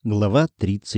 Глава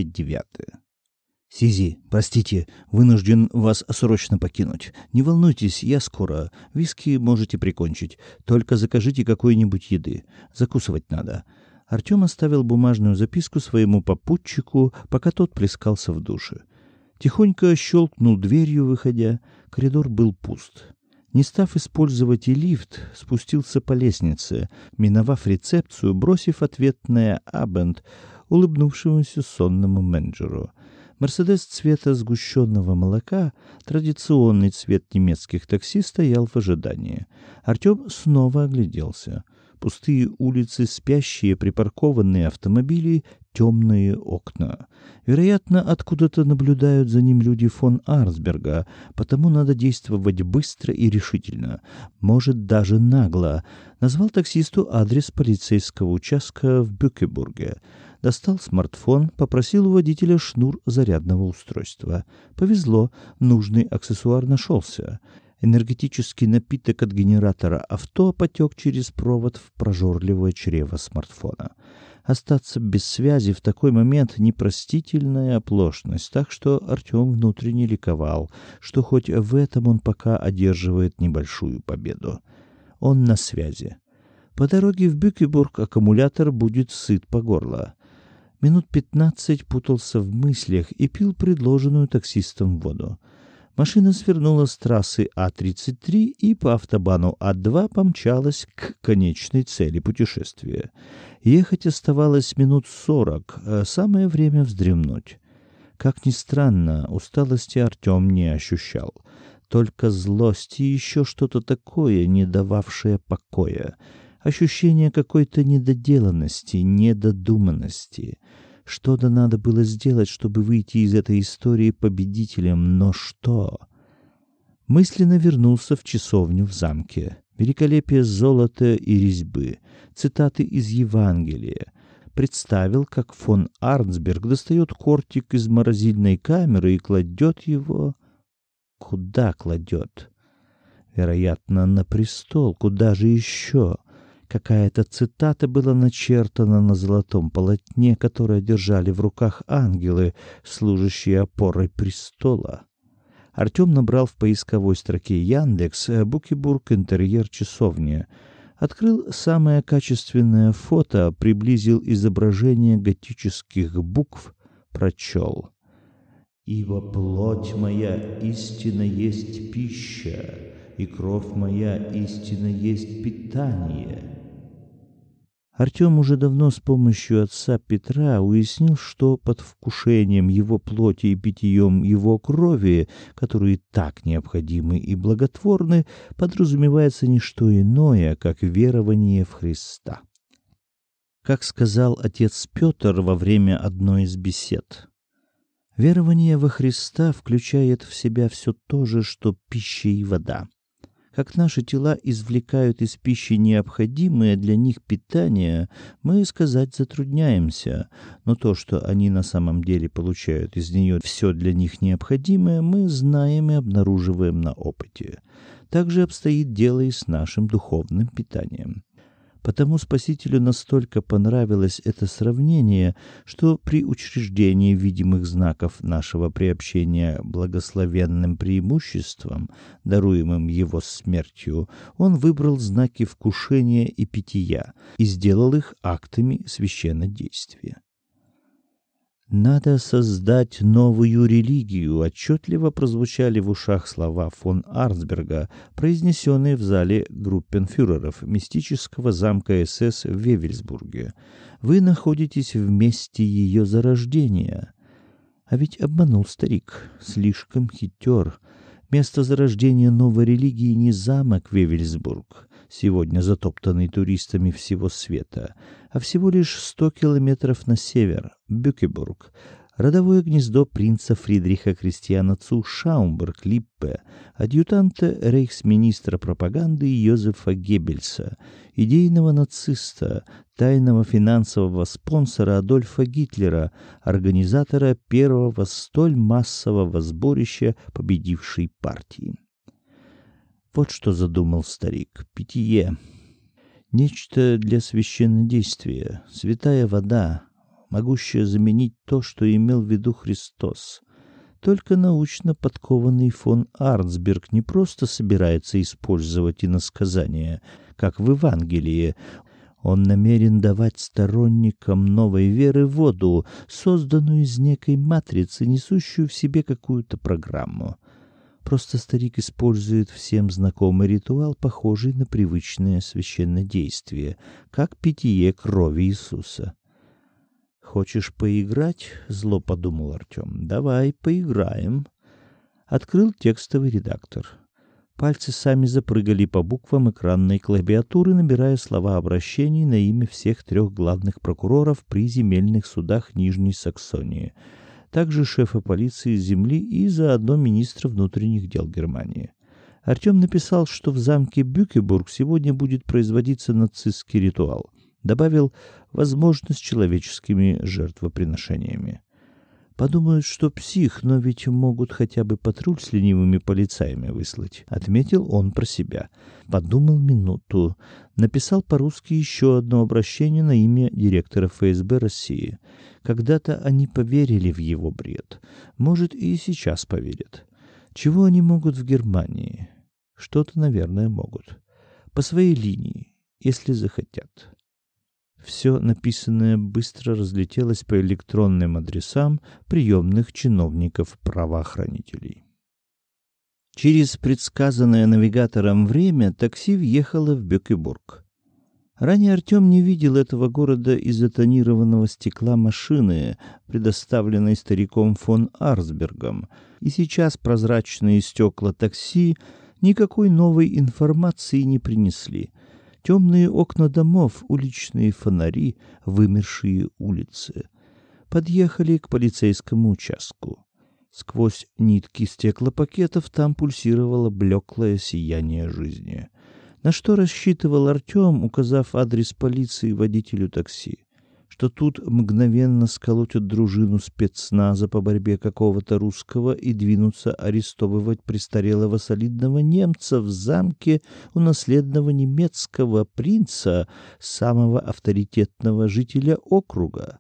39. «Сизи, простите, вынужден вас срочно покинуть. Не волнуйтесь, я скоро. Виски можете прикончить. Только закажите какой-нибудь еды. Закусывать надо». Артем оставил бумажную записку своему попутчику, пока тот плескался в душе. Тихонько щелкнул дверью, выходя. Коридор был пуст. Не став использовать и лифт, спустился по лестнице, миновав рецепцию, бросив ответное «Абенд» улыбнувшемуся сонному менеджеру. «Мерседес» цвета сгущенного молока, традиционный цвет немецких такси, стоял в ожидании. Артем снова огляделся. Пустые улицы, спящие припаркованные автомобили, темные окна. Вероятно, откуда-то наблюдают за ним люди фон Арнсберга, потому надо действовать быстро и решительно, может, даже нагло. Назвал таксисту адрес полицейского участка в Бюкебурге. Достал смартфон, попросил у водителя шнур зарядного устройства. Повезло, нужный аксессуар нашелся. Энергетический напиток от генератора авто потек через провод в прожорливое чрево смартфона. Остаться без связи в такой момент — непростительная оплошность, так что Артем внутренне ликовал, что хоть в этом он пока одерживает небольшую победу. Он на связи. По дороге в Бюкебург аккумулятор будет сыт по горло. Минут 15 путался в мыслях и пил предложенную таксистом воду. Машина свернула с трассы А-33 и по автобану А-2 помчалась к конечной цели путешествия. Ехать оставалось минут 40, самое время вздремнуть. Как ни странно, усталости Артем не ощущал. Только злость и еще что-то такое, не дававшее покоя. Ощущение какой-то недоделанности, недодуманности. Что-то надо было сделать, чтобы выйти из этой истории победителем, но что? Мысленно вернулся в часовню в замке. Великолепие золота и резьбы, цитаты из Евангелия. Представил, как фон Арнсберг достает кортик из морозильной камеры и кладет его... Куда кладет? Вероятно, на престол. Куда же еще? Какая-то цитата была начертана на золотом полотне, которое держали в руках ангелы, служащие опорой престола. Артем набрал в поисковой строке Яндекс «Букебург интерьер часовни». Открыл самое качественное фото, приблизил изображение готических букв, прочел. «Ибо плоть моя истинно есть пища, и кровь моя истинно есть питание». Артем уже давно с помощью отца Петра уяснил, что под вкушением его плоти и питьем его крови, которые так необходимы и благотворны, подразумевается не что иное, как верование в Христа. Как сказал отец Петр во время одной из бесед, верование во Христа включает в себя все то же, что пища и вода. Как наши тела извлекают из пищи необходимое для них питание, мы сказать затрудняемся, но то, что они на самом деле получают из нее все для них необходимое, мы знаем и обнаруживаем на опыте. Так же обстоит дело и с нашим духовным питанием. Потому Спасителю настолько понравилось это сравнение, что при учреждении видимых знаков нашего приобщения благословенным преимуществам, даруемым его смертью, он выбрал знаки вкушения и питья и сделал их актами священнодействия. «Надо создать новую религию», — отчетливо прозвучали в ушах слова фон Арнсберга, произнесенные в зале группенфюреров мистического замка СС в Вевельсбурге. «Вы находитесь в месте ее зарождения». А ведь обманул старик, слишком хитер. Место зарождения новой религии не замок Вевельсбург, сегодня затоптанный туристами всего света, а всего лишь 100 километров на север, Бюкебург, родовое гнездо принца Фридриха Кристиана цу Шаумбург-Липпе, адъютанта рейхсминистра пропаганды Йозефа Геббельса, идейного нациста, тайного финансового спонсора Адольфа Гитлера, организатора первого столь массового сборища победившей партии. Вот что задумал старик. Питье. Нечто для священнодействия. Святая вода. могущее заменить то, что имел в виду Христос. Только научно подкованный фон Арнсберг не просто собирается использовать иносказания, как в Евангелии. Он намерен давать сторонникам новой веры воду, созданную из некой матрицы, несущую в себе какую-то программу. Просто старик использует всем знакомый ритуал, похожий на привычное священнодействие, как питье крови Иисуса. «Хочешь поиграть?» — зло подумал Артем. «Давай поиграем». Открыл текстовый редактор. Пальцы сами запрыгали по буквам экранной клавиатуры, набирая слова обращений на имя всех 3 главных прокуроров при земельных судах Нижней Саксонии, также шефа полиции земли и заодно министра внутренних дел Германии. Артем написал, что в замке Бюкебург сегодня будет производиться нацистский ритуал. Добавил возможность человеческими жертвоприношениями. Подумают, что псих, но ведь могут хотя бы патруль с ленивыми полицаями выслать, отметил он про себя. Подумал минуту. Написал по-русски еще одно обращение на имя директора ФСБ России. Когда-то они поверили в его бред. Может, и сейчас поверят. Чего они могут в Германии? Что-то, наверное, могут. По своей линии, если захотят. Все написанное быстро разлетелось по электронным адресам приемных чиновников-правоохранителей. Через предсказанное навигатором время такси въехало в Бюкебург. Ранее Артем не видел этого города из-за тонированного стекла машины, предоставленной стариком фон Арнсбергом, и сейчас прозрачные стекла такси никакой новой информации не принесли. Темные окна домов, уличные фонари, вымершие улицы. Подъехали к полицейскому участку. Сквозь нитки стеклопакетов там пульсировало блеклое сияние жизни. На что рассчитывал Артем, указав адрес полиции водителю такси? Что тут мгновенно сколотят дружину спецназа по борьбе какого-то русского и двинутся арестовывать престарелого солидного немца в замке у наследного немецкого принца, самого авторитетного жителя округа.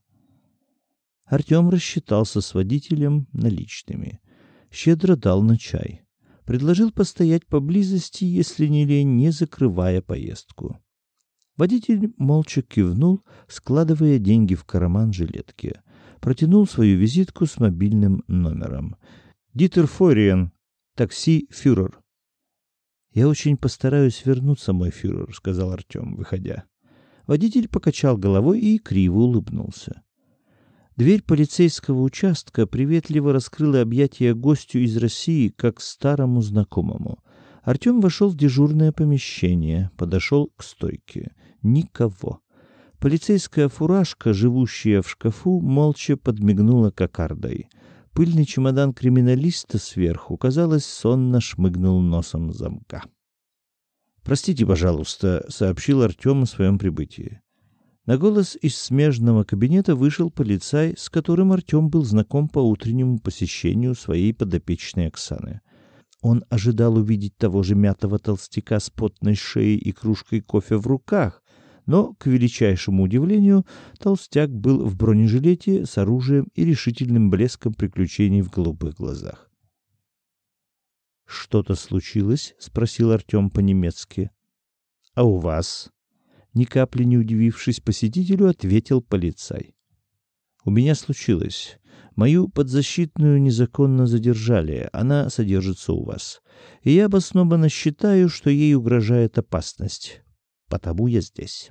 Артем рассчитался с водителем наличными. Щедро дал на чай. Предложил постоять поблизости, если не лень, не закрывая поездку. Водитель молча кивнул, складывая деньги в карман жилетки. Протянул свою визитку с мобильным номером. «Дитер Фойриен, такси «Фюрер». «Я очень постараюсь вернуться, мой фюрер», — сказал Артем, выходя. Водитель покачал головой и криво улыбнулся. Дверь полицейского участка приветливо раскрыла объятия гостю из России, как старому знакомому. Артем вошел в дежурное помещение, подошел к стойке. Никого. Полицейская фуражка, живущая в шкафу, молча подмигнула кокардой. Пыльный чемодан криминалиста сверху, казалось, сонно шмыгнул носом замка. «Простите, пожалуйста», — сообщил Артем о своем прибытии. На голос из смежного кабинета вышел полицай, с которым Артем был знаком по утреннему посещению своей подопечной Оксаны. Он ожидал увидеть того же мятого толстяка с потной шеей и кружкой кофе в руках, но, к величайшему удивлению, толстяк был в бронежилете с оружием и решительным блеском приключений в голубых глазах. «Что-то случилось?» — спросил Артем по-немецки. «А у вас?» Ни капли не удивившись посетителю, ответил полицай. «У меня случилось. Мою подзащитную незаконно задержали, она содержится у вас. И я обоснованно считаю, что ей угрожает опасность. Потому я здесь».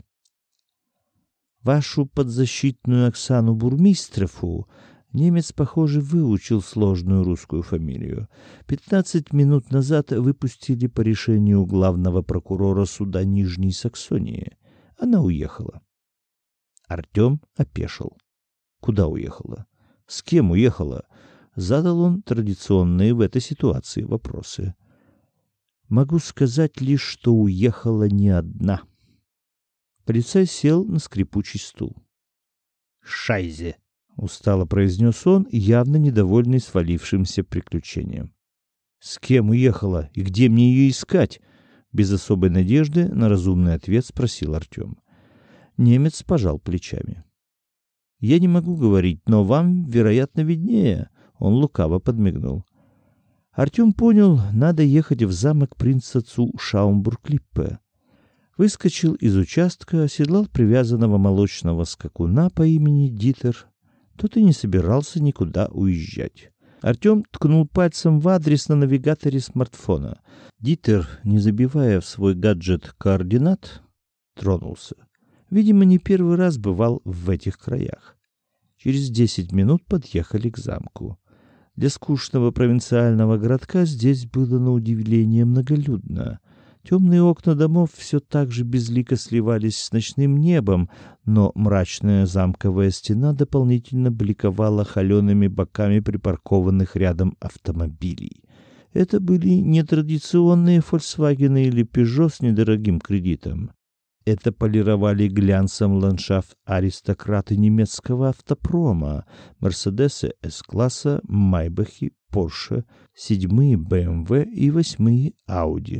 «Вашу подзащитную Оксану Бурмистрову немец, похоже, выучил сложную русскую фамилию. 15 минут назад выпустили по решению главного прокурора суда Нижней Саксонии. Она уехала». Артем опешил. Куда уехала? С кем уехала? Задал он традиционные в этой ситуации вопросы. «Могу сказать лишь, что уехала не одна». Полицай сел на скрипучий стул. «Шайзе!» — устало произнес он, явно недовольный свалившимся приключением. «С кем уехала и где мне ее искать?» Без особой надежды на разумный ответ спросил Артем. Немец пожал плечами. Я не могу говорить, но вам, вероятно, виднее. Он лукаво подмигнул. Артем понял, надо ехать в замок принца Цу Шаумбург-Липпе. Выскочил из участка, оседлал привязанного молочного скакуна по имени Дитер. Тот и не собирался никуда уезжать. Артем ткнул пальцем в адрес на навигаторе смартфона. Дитер, не забивая в свой гаджет координат, тронулся. Видимо, не первый раз бывал в этих краях. Через 10 минут подъехали к замку. Для скучного провинциального городка здесь было на удивление многолюдно. Темные окна домов все так же безлико сливались с ночным небом, но мрачная замковая стена дополнительно бликовала холеными боками припаркованных рядом автомобилей. Это были не традиционные Volkswagen или Peugeot с недорогим кредитом. Это полировали глянцем ландшафт аристократы немецкого автопрома: Мерседесы С-класса, Майбахи, Порше, 7-е БМВ и 8-е Ауди.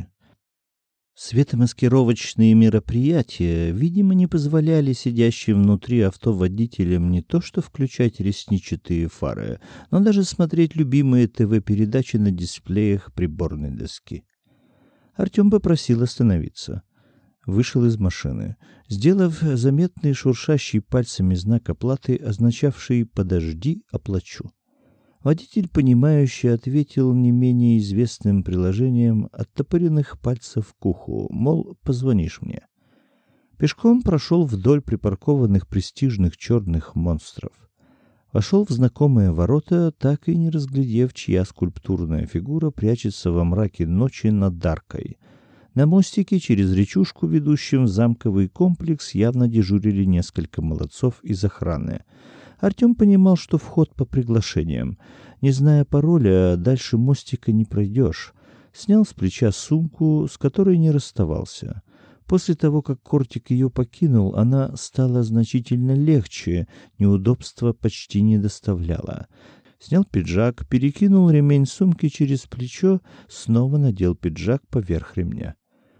Светомаскировочные мероприятия, видимо, не позволяли сидящим внутри авто водителям не то что включать ресничатые фары, но даже смотреть любимые ТВ-передачи на дисплеях приборной доски. Артем попросил остановиться. Вышел из машины, сделав заметный шуршащий пальцами знак оплаты, означавший «подожди, оплачу». Водитель, понимающе ответил не менее известным приложением оттопыренных пальцев к уху, мол, позвонишь мне. Пешком прошел вдоль припаркованных престижных черных монстров. Вошел в знакомые ворота, так и не разглядев, чья скульптурная фигура прячется во мраке ночи над аркой. На мостике через речушку, ведущем в замковый комплекс, явно дежурили несколько молодцов из охраны. Артем понимал, что вход по приглашениям. Не зная пароля, дальше мостика не пройдешь. Снял с плеча сумку, с которой не расставался. После того, как Кортик ее покинул, она стала значительно легче, неудобства почти не доставляла. Снял пиджак, перекинул ремень сумки через плечо, снова надел пиджак поверх ремня.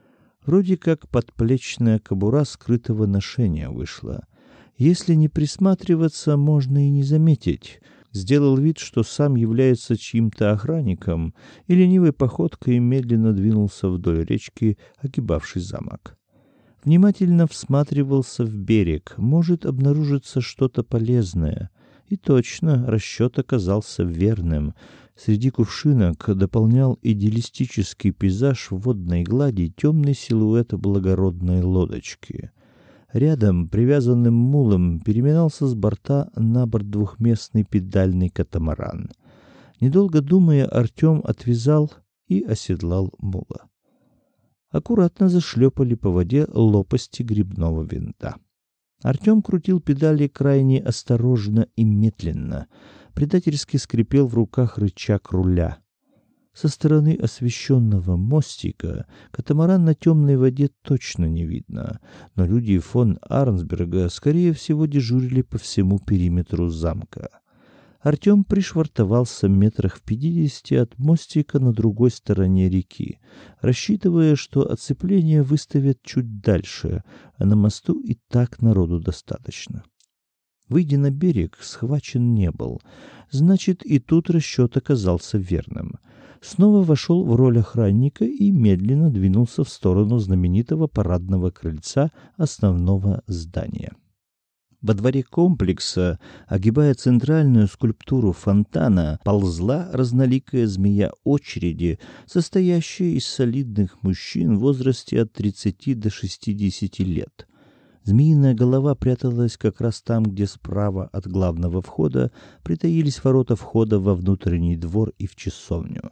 Вроде как подплечная кобура скрытого ношения вышла. Если не присматриваться, можно и не заметить. Сделал вид, что сам является чьим-то охранником, и ленивой походкой медленно двинулся вдоль речки, огибавший замок. Внимательно всматривался в берег, может обнаружиться что-то полезное. И точно, расчет оказался верным. Среди кувшинок дополнял идиллистический пейзаж водной глади темный силуэт благородной лодочки. Рядом, привязанным мулом, переминался с борта на борт двухместный педальный катамаран. Недолго думая, Артем отвязал и оседлал мула. Аккуратно зашлепали по воде лопасти гребного винта. Артем крутил педали крайне осторожно и медленно. Предательски скрипел в руках рычаг руля. Со стороны освещенного мостика катамаран на темной воде точно не видно, но люди фон Арнсберга, скорее всего, дежурили по всему периметру замка. Артем пришвартовался метрах в 50 от мостика на другой стороне реки, рассчитывая, что оцепление выставят чуть дальше, а на мосту и так народу достаточно. Выйдя на берег, схвачен не был. Значит, и тут расчет оказался верным. Снова вошел в роль охранника и медленно двинулся в сторону знаменитого парадного крыльца основного здания. Во дворе комплекса, огибая центральную скульптуру фонтана, ползла разноликая змея очереди, состоящая из солидных мужчин в возрасте от 30 до 60 лет. Змеиная голова пряталась как раз там, где справа от главного входа притаились ворота входа во внутренний двор и в часовню.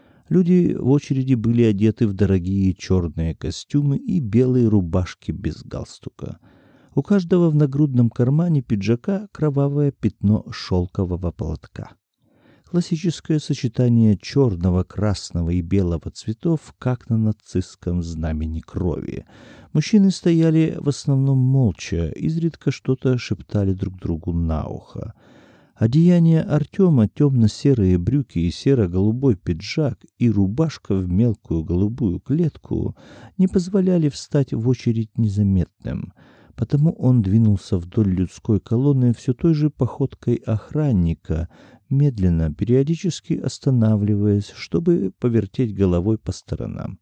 Люди в очереди были одеты в дорогие черные костюмы и белые рубашки без галстука. У каждого в нагрудном кармане пиджака кровавое пятно шелкового платка. Классическое сочетание черного, красного и белого цветов, как на нацистском знамени крови. Мужчины стояли в основном молча, изредка что-то шептали друг другу на ухо. Одеяние Артема, темно-серые брюки и серо-голубой пиджак и рубашка в мелкую голубую клетку не позволяли встать в очередь незаметным. Потому он двинулся вдоль людской колонны все той же походкой охранника, медленно, периодически останавливаясь, чтобы повертеть головой по сторонам.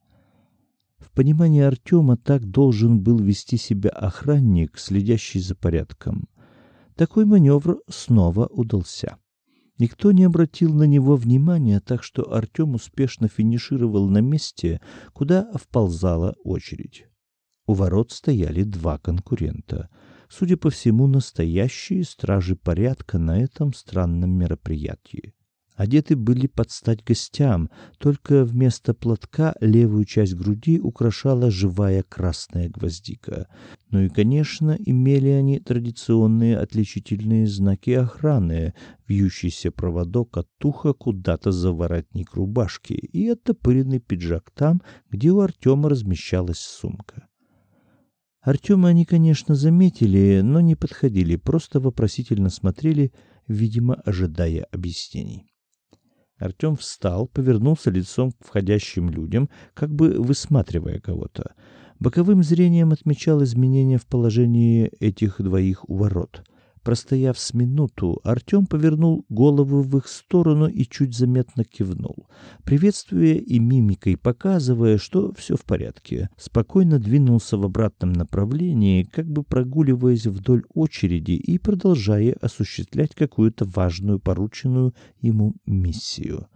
В понимании Артема так должен был вести себя охранник, следящий за порядком. Такой маневр снова удался. Никто не обратил на него внимания, так что Артем успешно финишировал на месте, куда вползала очередь. У ворот стояли два конкурента. Судя по всему, настоящие стражи порядка на этом странном мероприятии. Одеты были под стать гостям, только вместо платка левую часть груди украшала живая красная гвоздика. Ну и, конечно, имели они традиционные отличительные знаки охраны, вьющийся проводок от уха куда-то за воротник рубашки и оттопыренный пиджак там, где у Артема размещалась сумка. Артема они, конечно, заметили, но не подходили, просто вопросительно смотрели, видимо, ожидая объяснений. Артем встал, повернулся лицом к входящим людям, как бы высматривая кого-то. Боковым зрением отмечал изменения в положении этих двоих у ворот. Простояв с минуту, Артем повернул голову в их сторону и чуть заметно кивнул, приветствуя и мимикой показывая, что все в порядке. Спокойно двинулся в обратном направлении, как бы прогуливаясь вдоль очереди и продолжая осуществлять какую-то важную порученную ему миссию.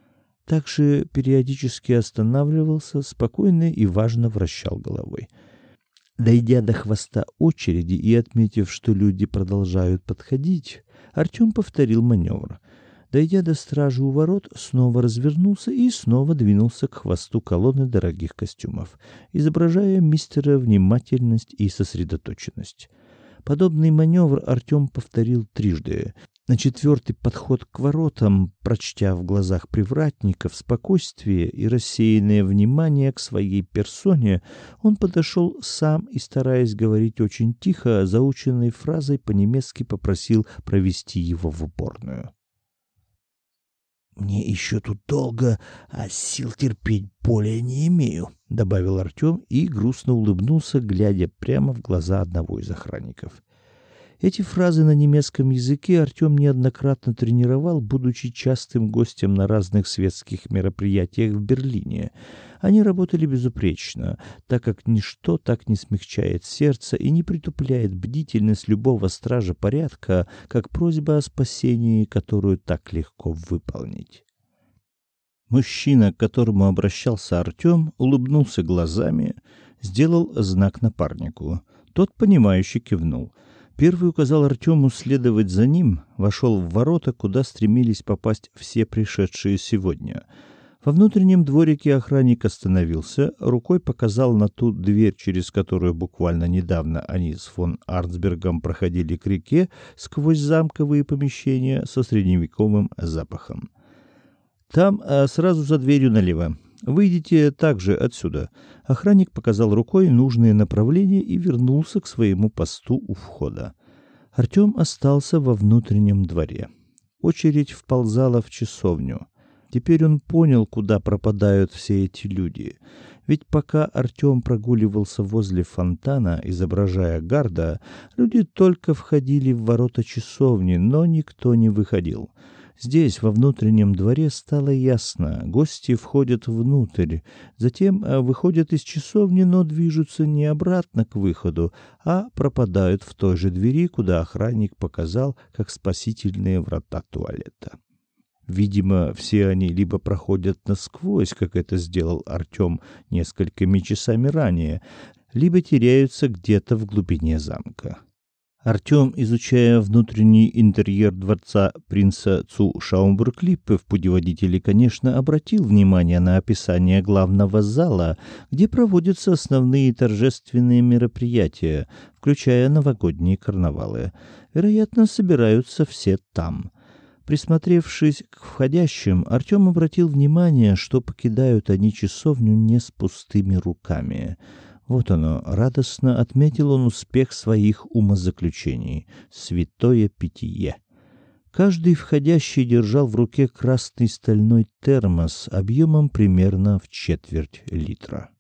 Также периодически останавливался, спокойно и важно вращал головой. Дойдя до хвоста очереди и отметив, что люди продолжают подходить, Артем повторил маневр. Дойдя до стражи у ворот, снова развернулся и снова двинулся к хвосту колонны дорогих костюмов, изображая мистера внимательность и сосредоточенность. Подобный маневр Артем повторил трижды. На четвертый подход к воротам, прочтя в глазах привратников спокойствие и рассеянное внимание к своей персоне, он подошел сам и, стараясь говорить очень тихо, заученной фразой по-немецки попросил провести его в уборную. «Мне еще тут долго, а сил терпеть более не имею», — добавил Артем и грустно улыбнулся, глядя прямо в глаза одного из охранников. Эти фразы на немецком языке Артем неоднократно тренировал, будучи частым гостем на разных светских мероприятиях в Берлине. Они работали безупречно, так как ничто так не смягчает сердце и не притупляет бдительность любого стража порядка, как просьба о спасении, которую так легко выполнить. Мужчина, к которому обращался Артем, улыбнулся глазами, сделал знак напарнику. Тот, понимающе кивнул. Первый указал Артему следовать за ним, вошел в ворота, куда стремились попасть все пришедшие сегодня. Во внутреннем дворике охранник остановился, рукой показал на ту дверь, через которую буквально недавно они с фон Арнсбергом проходили к реке сквозь замковые помещения со средневековым запахом. «Там, сразу за дверью налево. Выйдите также отсюда». Охранник показал рукой нужное направление и вернулся к своему посту у входа. Артем остался во внутреннем дворе. Очередь вползала в часовню. Теперь он понял, куда пропадают все эти люди. Ведь пока Артем прогуливался возле фонтана, изображая гарда, люди только входили в ворота часовни, но никто не выходил. Здесь, во внутреннем дворе, стало ясно. Гости входят внутрь, затем выходят из часовни, но движутся не обратно к выходу, а пропадают в той же двери, куда охранник показал, как спасительные врата туалета. Видимо, все они либо проходят насквозь, как это сделал Артем несколькими часами ранее, либо теряются где-то в глубине замка. Артем, изучая внутренний интерьер дворца принца Цу Шаумбург-Липпе в путеводителе, конечно, обратил внимание на описание главного зала, где проводятся основные торжественные мероприятия, включая новогодние карнавалы. Вероятно, собираются все там. Присмотревшись к входящим, Артем обратил внимание, что покидают они часовню не с пустыми руками. Вот оно, радостно отметил он успех своих умозаключений. Святое питье. Каждый входящий держал в руке красный стальной термос объемом примерно в 1/4 литра.